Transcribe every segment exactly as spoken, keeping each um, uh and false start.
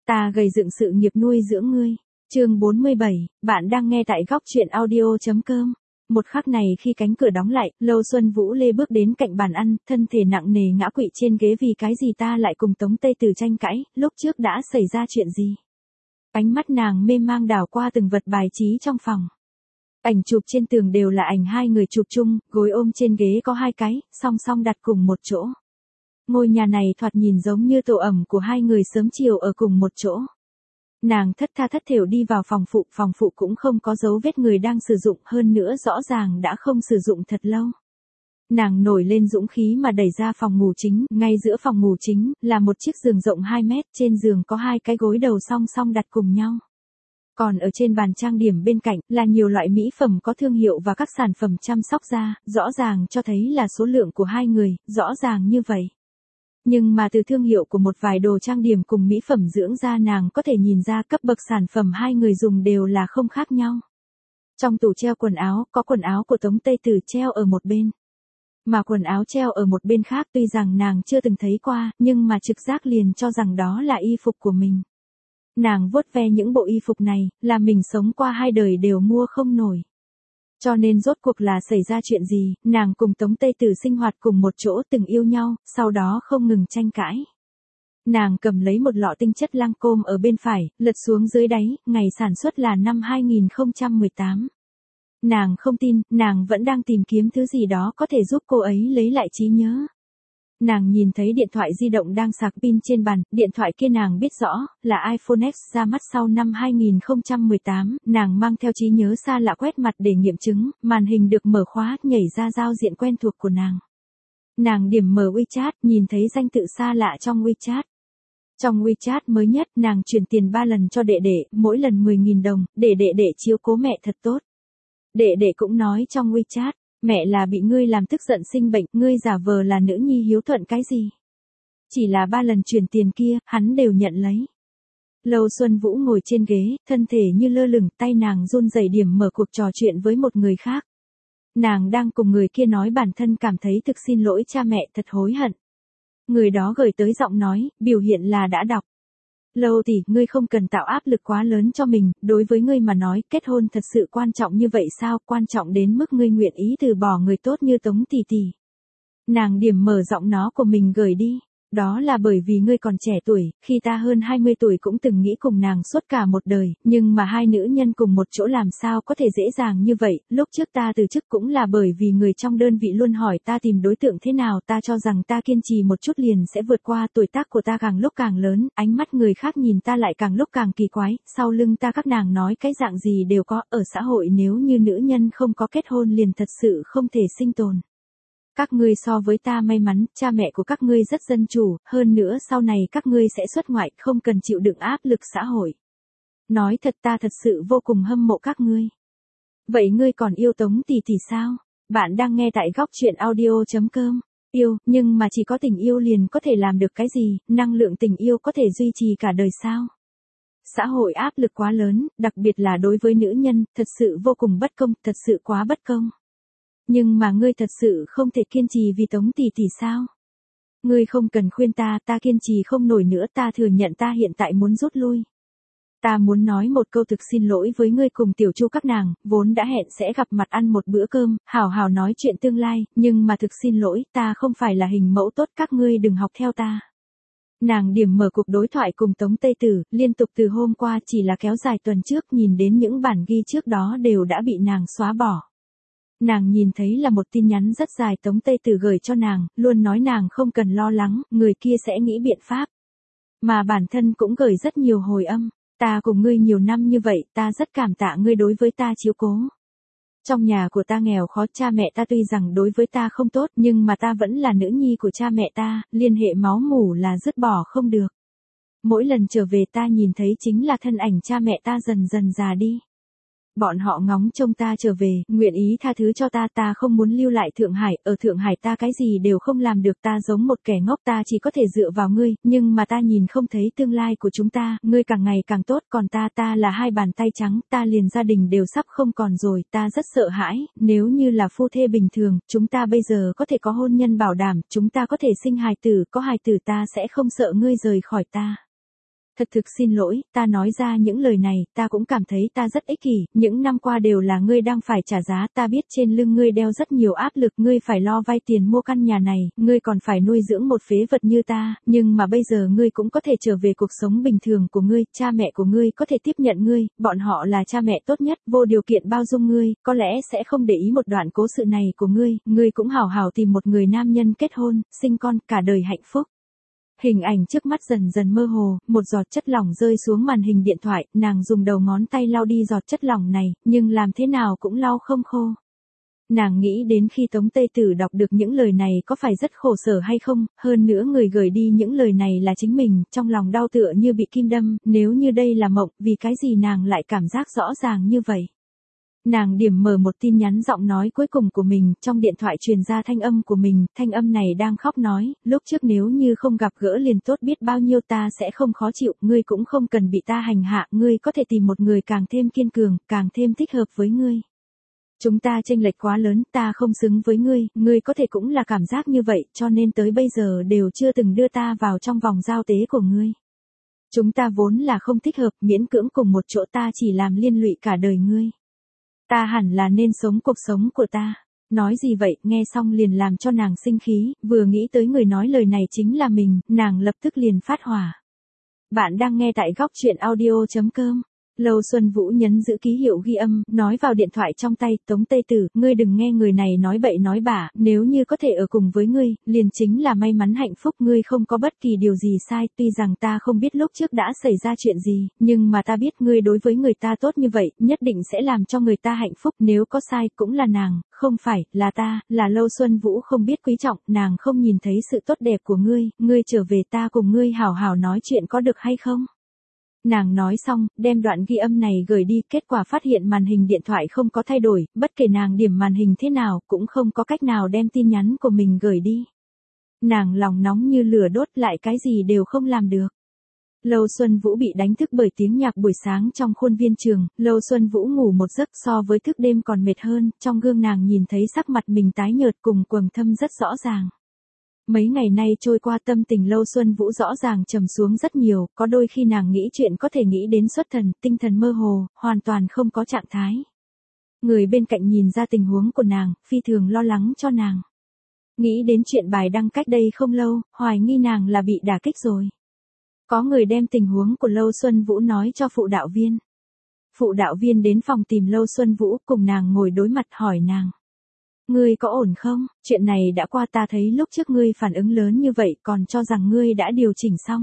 Ta gầy dựng sự nghiệp nuôi dưỡng ngươi. Chương bốn mươi bảy, bạn đang nghe tại góc truyện audio.com. Một khắc này khi cánh cửa đóng lại, Lâu Xuân Vũ Lê bước đến cạnh bàn ăn, thân thể nặng nề ngã quỵ trên ghế. Vì cái gì ta lại cùng Tống Tây Tử tranh cãi, lúc trước đã xảy ra chuyện gì? Ánh mắt nàng mê mang đảo qua từng vật bài trí trong phòng. Ảnh chụp trên tường đều là ảnh hai người chụp chung, gối ôm trên ghế có hai cái, song song đặt cùng một chỗ. Ngôi nhà này thoạt nhìn giống như tổ ẩm của hai người sớm chiều ở cùng một chỗ. Nàng thất tha thất thểu đi vào phòng phụ, phòng phụ cũng không có dấu vết người đang sử dụng, hơn nữa rõ ràng đã không sử dụng thật lâu. Nàng nổi lên dũng khí mà đẩy ra phòng ngủ chính, ngay giữa phòng ngủ chính, là một chiếc giường rộng hai mét, trên giường có hai cái gối đầu song song đặt cùng nhau. Còn ở trên bàn trang điểm bên cạnh, là nhiều loại mỹ phẩm có thương hiệu và các sản phẩm chăm sóc da, rõ ràng cho thấy là số lượng của hai người, rõ ràng như vậy. Nhưng mà từ thương hiệu của một vài đồ trang điểm cùng mỹ phẩm dưỡng da nàng có thể nhìn ra cấp bậc sản phẩm hai người dùng đều là không khác nhau. Trong tủ treo quần áo, có quần áo của Tống Tây Tử treo ở một bên. Mà quần áo treo ở một bên khác tuy rằng nàng chưa từng thấy qua, nhưng mà trực giác liền cho rằng đó là y phục của mình. Nàng vuốt ve những bộ y phục này, là mình sống qua hai đời đều mua không nổi. Cho nên rốt cuộc là xảy ra chuyện gì, nàng cùng Tống Tây Tử sinh hoạt cùng một chỗ từng yêu nhau, sau đó không ngừng tranh cãi. Nàng cầm lấy một lọ tinh chất Lancôme ở bên phải, lật xuống dưới đáy, ngày sản xuất là năm hai nghìn không trăm mười tám. Nàng không tin, nàng vẫn đang tìm kiếm thứ gì đó có thể giúp cô ấy lấy lại trí nhớ. Nàng nhìn thấy điện thoại di động đang sạc pin trên bàn, điện thoại kia nàng biết rõ, là iPhone X ra mắt sau năm hai nghìn không trăm mười tám, nàng mang theo trí nhớ xa lạ quét mặt để nghiệm chứng, màn hình được mở khóa, nhảy ra giao diện quen thuộc của nàng. Nàng điểm mở WeChat, nhìn thấy danh tự xa lạ trong WeChat. Trong WeChat mới nhất, nàng chuyển tiền ba lần cho đệ đệ, mỗi lần mười nghìn đồng, để đệ đệ chiếu cố mẹ thật tốt. Đệ đệ cũng nói trong WeChat, mẹ là bị ngươi làm tức giận sinh bệnh, ngươi giả vờ là nữ nhi hiếu thuận cái gì. Chỉ là ba lần chuyển tiền kia, hắn đều nhận lấy. Lâu Xuân Vũ ngồi trên ghế, thân thể như lơ lửng, tay nàng run rẩy điểm mở cuộc trò chuyện với một người khác. Nàng đang cùng người kia nói bản thân cảm thấy thực xin lỗi cha mẹ, thật hối hận. Người đó gửi tới giọng nói, biểu hiện là đã đọc. Lâu tỷ, ngươi không cần tạo áp lực quá lớn cho mình, đối với ngươi mà nói, kết hôn thật sự quan trọng như vậy sao, quan trọng đến mức ngươi nguyện ý từ bỏ người tốt như Tống tỷ tỷ. Nàng điểm mở giọng nó của mình gửi đi. Đó là bởi vì ngươi còn trẻ tuổi, khi ta hơn hai mươi tuổi cũng từng nghĩ cùng nàng suốt cả một đời, nhưng mà hai nữ nhân cùng một chỗ làm sao có thể dễ dàng như vậy, lúc trước ta từ chức cũng là bởi vì người trong đơn vị luôn hỏi ta tìm đối tượng thế nào, ta cho rằng ta kiên trì một chút liền sẽ vượt qua, tuổi tác của ta càng lúc càng lớn, ánh mắt người khác nhìn ta lại càng lúc càng kỳ quái, sau lưng ta các nàng nói cái dạng gì đều có, ở xã hội nếu như nữ nhân không có kết hôn liền thật sự không thể sinh tồn. Các ngươi so với ta may mắn, cha mẹ của các ngươi rất dân chủ, hơn nữa sau này các ngươi sẽ xuất ngoại, không cần chịu đựng áp lực xã hội. Nói thật ta thật sự vô cùng hâm mộ các ngươi. Vậy ngươi còn yêu Tống tỷ tỷ sao? Bạn đang nghe tại góc truyện audio.com. Yêu, nhưng mà chỉ có tình yêu liền có thể làm được cái gì, năng lượng tình yêu có thể duy trì cả đời sao? Xã hội áp lực quá lớn, đặc biệt là đối với nữ nhân, thật sự vô cùng bất công, thật sự quá bất công. Nhưng mà ngươi thật sự không thể kiên trì vì Tống tỷ tỷ sao? Ngươi không cần khuyên ta, ta kiên trì không nổi nữa, ta thừa nhận ta hiện tại muốn rút lui. Ta muốn nói một câu thực xin lỗi với ngươi cùng Tiểu Chu các nàng, vốn đã hẹn sẽ gặp mặt ăn một bữa cơm, hào hào nói chuyện tương lai, nhưng mà thực xin lỗi, ta không phải là hình mẫu tốt, các ngươi đừng học theo ta. Nàng điểm mở cuộc đối thoại cùng Tống Tây Tử, liên tục từ hôm qua chỉ là kéo dài tuần trước, nhìn đến những bản ghi trước đó đều đã bị nàng xóa bỏ. Nàng nhìn thấy là một tin nhắn rất dài Tống Tây Tử gửi cho nàng, luôn nói nàng không cần lo lắng, người kia sẽ nghĩ biện pháp. Mà bản thân cũng gửi rất nhiều hồi âm, ta cùng ngươi nhiều năm như vậy, ta rất cảm tạ ngươi đối với ta chiếu cố. Trong nhà của ta nghèo khó, cha mẹ ta tuy rằng đối với ta không tốt, nhưng mà ta vẫn là nữ nhi của cha mẹ ta, liên hệ máu mủ là dứt bỏ không được. Mỗi lần trở về ta nhìn thấy chính là thân ảnh cha mẹ ta dần dần già đi. Bọn họ ngóng trông ta trở về, nguyện ý tha thứ cho ta, ta không muốn lưu lại Thượng Hải, ở Thượng Hải ta cái gì đều không làm được, ta giống một kẻ ngốc, ta chỉ có thể dựa vào ngươi, nhưng mà ta nhìn không thấy tương lai của chúng ta, ngươi càng ngày càng tốt, còn ta ta là hai bàn tay trắng, ta liền gia đình đều sắp không còn rồi, ta rất sợ hãi, nếu như là phu thê bình thường, chúng ta bây giờ có thể có hôn nhân bảo đảm, chúng ta có thể sinh hài tử, có hài tử ta sẽ không sợ ngươi rời khỏi ta. Thật thực xin lỗi, ta nói ra những lời này, ta cũng cảm thấy ta rất ích kỷ, những năm qua đều là ngươi đang phải trả giá, ta biết trên lưng ngươi đeo rất nhiều áp lực, ngươi phải lo vay tiền mua căn nhà này, ngươi còn phải nuôi dưỡng một phế vật như ta, nhưng mà bây giờ ngươi cũng có thể trở về cuộc sống bình thường của ngươi, cha mẹ của ngươi có thể tiếp nhận ngươi, bọn họ là cha mẹ tốt nhất, vô điều kiện bao dung ngươi, có lẽ sẽ không để ý một đoạn cố sự này của ngươi, ngươi cũng hảo hảo tìm một người nam nhân kết hôn, sinh con, cả đời hạnh phúc. Hình ảnh trước mắt dần dần mơ hồ, một giọt chất lỏng rơi xuống màn hình điện thoại, nàng dùng đầu ngón tay lau đi giọt chất lỏng này, nhưng làm thế nào cũng lau không khô. Nàng nghĩ đến khi Tống Tây Tử đọc được những lời này có phải rất khổ sở hay không, hơn nữa người gửi đi những lời này là chính mình, trong lòng đau tựa như bị kim đâm, nếu như đây là mộng, vì cái gì nàng lại cảm giác rõ ràng như vậy. Nàng điểm mở một tin nhắn giọng nói cuối cùng của mình, trong điện thoại truyền ra thanh âm của mình, thanh âm này đang khóc nói, lúc trước nếu như không gặp gỡ liền tốt biết bao nhiêu ta sẽ không khó chịu, ngươi cũng không cần bị ta hành hạ, ngươi có thể tìm một người càng thêm kiên cường, càng thêm thích hợp với ngươi. Chúng ta chênh lệch quá lớn, ta không xứng với ngươi, ngươi có thể cũng là cảm giác như vậy, cho nên tới bây giờ đều chưa từng đưa ta vào trong vòng giao tế của ngươi. Chúng ta vốn là không thích hợp, miễn cưỡng cùng một chỗ ta chỉ làm liên lụy cả đời ngươi. Ta hẳn là nên sống cuộc sống của ta. Nói gì vậy, nghe xong liền làm cho nàng sinh khí, vừa nghĩ tới người nói lời này chính là mình, nàng lập tức liền phát hỏa. Bạn đang nghe tại góc truyện audio chấm com. Lâu Xuân Vũ nhấn giữ ký hiệu ghi âm, nói vào điện thoại trong tay, Tống Tây Tử, ngươi đừng nghe người này nói bậy nói bạ, nếu như có thể ở cùng với ngươi, liền chính là may mắn hạnh phúc, ngươi không có bất kỳ điều gì sai, tuy rằng ta không biết lúc trước đã xảy ra chuyện gì, nhưng mà ta biết ngươi đối với người ta tốt như vậy, nhất định sẽ làm cho người ta hạnh phúc, nếu có sai cũng là nàng, không phải, là ta, là Lâu Xuân Vũ không biết quý trọng, nàng không nhìn thấy sự tốt đẹp của ngươi, ngươi trở về ta cùng ngươi hảo hảo nói chuyện có được hay không? Nàng nói xong, đem đoạn ghi âm này gửi đi, kết quả phát hiện màn hình điện thoại không có thay đổi, bất kể nàng điểm màn hình thế nào, cũng không có cách nào đem tin nhắn của mình gửi đi. Nàng lòng nóng như lửa đốt, lại cái gì đều không làm được. Lâu Xuân Vũ bị đánh thức bởi tiếng nhạc buổi sáng trong khuôn viên trường, Lâu Xuân Vũ ngủ một giấc so với thức đêm còn mệt hơn, trong gương nàng nhìn thấy sắc mặt mình tái nhợt cùng quầng thâm rất rõ ràng. Mấy ngày nay trôi qua tâm tình Lâu Xuân Vũ rõ ràng trầm xuống rất nhiều, có đôi khi nàng nghĩ chuyện có thể nghĩ đến xuất thần, tinh thần mơ hồ, hoàn toàn không có trạng thái. Người bên cạnh nhìn ra tình huống của nàng, phi thường lo lắng cho nàng. Nghĩ đến chuyện bài đăng cách đây không lâu, hoài nghi nàng là bị đả kích rồi. Có người đem tình huống của Lâu Xuân Vũ nói cho phụ đạo viên. Phụ đạo viên đến phòng tìm Lâu Xuân Vũ cùng nàng ngồi đối mặt hỏi nàng. Ngươi có ổn không? Chuyện này đã qua, ta thấy lúc trước ngươi phản ứng lớn như vậy còn cho rằng ngươi đã điều chỉnh xong.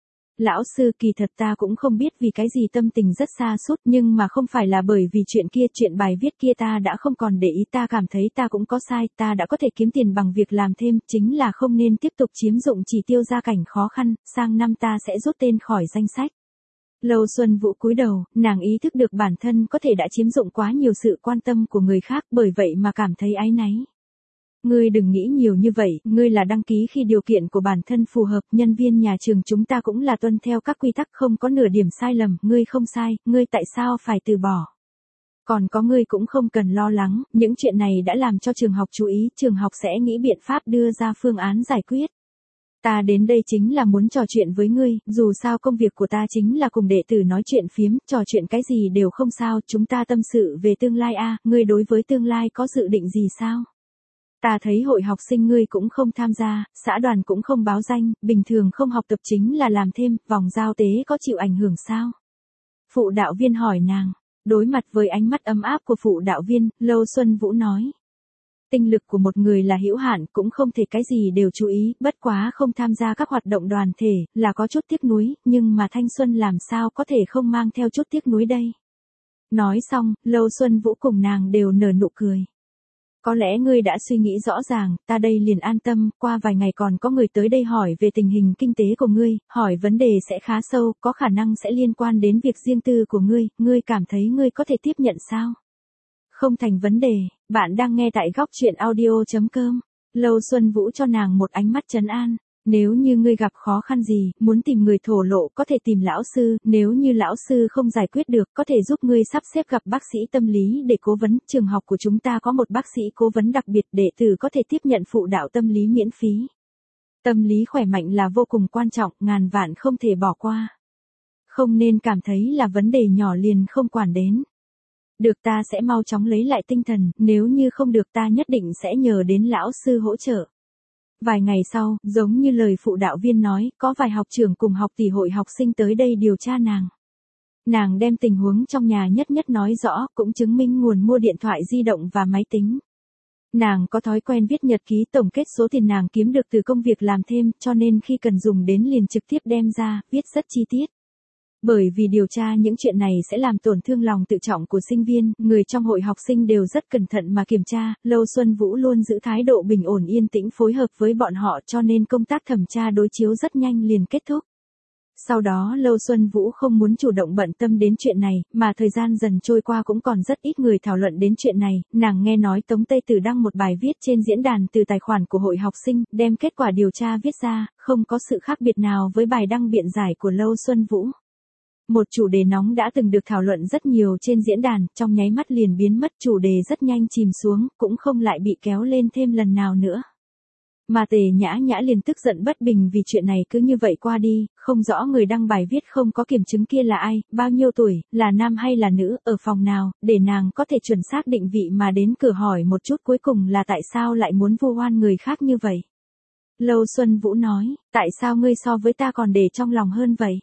Lão sư, kỳ thật ta cũng không biết vì cái gì tâm tình rất xa sút, nhưng mà không phải là bởi vì chuyện kia, chuyện bài viết kia ta đã không còn để ý, ta cảm thấy ta cũng có sai, ta đã có thể kiếm tiền bằng việc làm thêm, chính là không nên tiếp tục chiếm dụng chỉ tiêu gia cảnh khó khăn, sang năm ta sẽ rút tên khỏi danh sách. Lâu Xuân Vũ cúi đầu, nàng ý thức được bản thân có thể đã chiếm dụng quá nhiều sự quan tâm của người khác, bởi vậy mà cảm thấy áy náy. Ngươi đừng nghĩ nhiều như vậy, ngươi là đăng ký khi điều kiện của bản thân phù hợp, nhân viên nhà trường chúng ta cũng là tuân theo các quy tắc, không có nửa điểm sai lầm, ngươi không sai, ngươi tại sao phải từ bỏ? Còn có, ngươi cũng không cần lo lắng, những chuyện này đã làm cho trường học chú ý, trường học sẽ nghĩ biện pháp đưa ra phương án giải quyết. Ta đến đây chính là muốn trò chuyện với ngươi, dù sao công việc của ta chính là cùng đệ tử nói chuyện phiếm, trò chuyện cái gì đều không sao, chúng ta tâm sự về tương lai a, ngươi đối với tương lai có dự định gì sao? Ta thấy hội học sinh ngươi cũng không tham gia, xã đoàn cũng không báo danh, bình thường không học tập chính là làm thêm, vòng giao tế có chịu ảnh hưởng sao? Phụ đạo viên hỏi nàng, đối mặt với ánh mắt ấm áp của phụ đạo viên, Lâu Xuân Vũ nói. Tinh lực của một người là hữu hạn, cũng không thể cái gì đều chú ý, bất quá không tham gia các hoạt động đoàn thể, là có chút tiếc nuối, nhưng mà thanh xuân làm sao có thể không mang theo chút tiếc nuối đây. Nói xong, Lâu Xuân Vũ cùng nàng đều nở nụ cười. Có lẽ ngươi đã suy nghĩ rõ ràng, ta đây liền an tâm, qua vài ngày còn có người tới đây hỏi về tình hình kinh tế của ngươi, hỏi vấn đề sẽ khá sâu, có khả năng sẽ liên quan đến việc riêng tư của ngươi, ngươi cảm thấy ngươi có thể tiếp nhận sao? Không thành vấn đề, bạn đang nghe tại góc truyện audio chấm com. Lâu Xuân Vũ cho nàng một ánh mắt trấn an. Nếu như ngươi gặp khó khăn gì, muốn tìm người thổ lộ có thể tìm lão sư, nếu như lão sư không giải quyết được có thể giúp ngươi sắp xếp gặp bác sĩ tâm lý để cố vấn, trường học của chúng ta có một bác sĩ cố vấn đặc biệt, đệ tử có thể tiếp nhận phụ đạo tâm lý miễn phí. Tâm lý khỏe mạnh là vô cùng quan trọng, ngàn vạn không thể bỏ qua. Không nên cảm thấy là vấn đề nhỏ liền không quản đến. Được, ta sẽ mau chóng lấy lại tinh thần, nếu như không được ta nhất định sẽ nhờ đến lão sư hỗ trợ. Vài ngày sau, giống như lời phụ đạo viên nói, có vài học trưởng cùng học tỷ hội học sinh tới đây điều tra nàng. Nàng đem tình huống trong nhà nhất nhất nói rõ, cũng chứng minh nguồn mua điện thoại di động và máy tính. Nàng có thói quen viết nhật ký tổng kết số tiền nàng kiếm được từ công việc làm thêm, cho nên khi cần dùng đến liền trực tiếp đem ra, viết rất chi tiết. Bởi vì điều tra những chuyện này sẽ làm tổn thương lòng tự trọng của sinh viên, người trong hội học sinh đều rất cẩn thận mà kiểm tra, Lâu Xuân Vũ luôn giữ thái độ bình ổn yên tĩnh phối hợp với bọn họ cho nên công tác thẩm tra đối chiếu rất nhanh liền kết thúc. Sau đó Lâu Xuân Vũ không muốn chủ động bận tâm đến chuyện này, mà thời gian dần trôi qua cũng còn rất ít người thảo luận đến chuyện này, nàng nghe nói Tống Tây Tử đăng một bài viết trên diễn đàn từ tài khoản của hội học sinh, đem kết quả điều tra viết ra, không có sự khác biệt nào với bài đăng biện giải của Lâu Xuân Vũ. Một chủ đề nóng đã từng được thảo luận rất nhiều trên diễn đàn, trong nháy mắt liền biến mất, chủ đề rất nhanh chìm xuống, cũng không lại bị kéo lên thêm lần nào nữa. Mà Tề Nhã Nhã liền tức giận bất bình vì chuyện này cứ như vậy qua đi, không rõ người đăng bài viết không có kiểm chứng kia là ai, bao nhiêu tuổi, là nam hay là nữ, ở phòng nào, để nàng có thể chuẩn xác định vị mà đến cửa hỏi một chút cuối cùng là tại sao lại muốn vu oan người khác như vậy. Lâu Xuân Vũ nói, tại sao ngươi so với ta còn để trong lòng hơn vậy?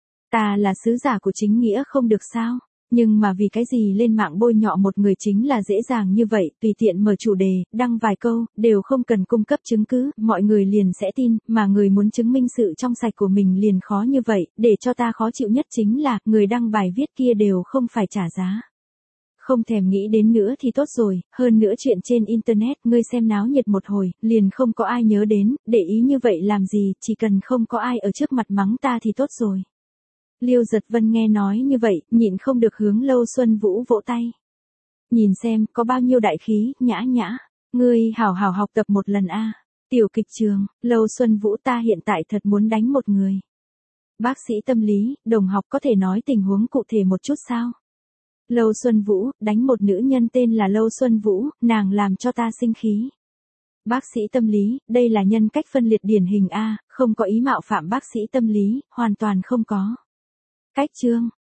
Ta là sứ giả của chính nghĩa không được sao? Nhưng mà vì cái gì lên mạng bôi nhọ một người chính là dễ dàng như vậy, tùy tiện mở chủ đề, đăng vài câu, đều không cần cung cấp chứng cứ, mọi người liền sẽ tin, mà người muốn chứng minh sự trong sạch của mình liền khó như vậy, để cho ta khó chịu nhất chính là, người đăng bài viết kia đều không phải trả giá. Không thèm nghĩ đến nữa thì tốt rồi, hơn nữa chuyện trên internet, ngươi xem náo nhiệt một hồi, liền không có ai nhớ đến, để ý như vậy làm gì, chỉ cần không có ai ở trước mặt mắng ta thì tốt rồi. Liêu Giật Vân nghe nói như vậy, nhịn không được hướng Lâu Xuân Vũ vỗ tay. Nhìn xem, có bao nhiêu đại khí, Nhã Nhã. Ngươi hảo hảo học tập một lần a. Tiểu kịch trường, Lâu Xuân Vũ ta hiện tại thật muốn đánh một người. Bác sĩ tâm lý, đồng học có thể nói tình huống cụ thể một chút sao? Lâu Xuân Vũ, đánh một nữ nhân tên là Lâu Xuân Vũ, nàng làm cho ta sinh khí. Bác sĩ tâm lý, đây là nhân cách phân liệt điển hình A, không có ý mạo phạm bác sĩ tâm lý, hoàn toàn không có. Cách chương,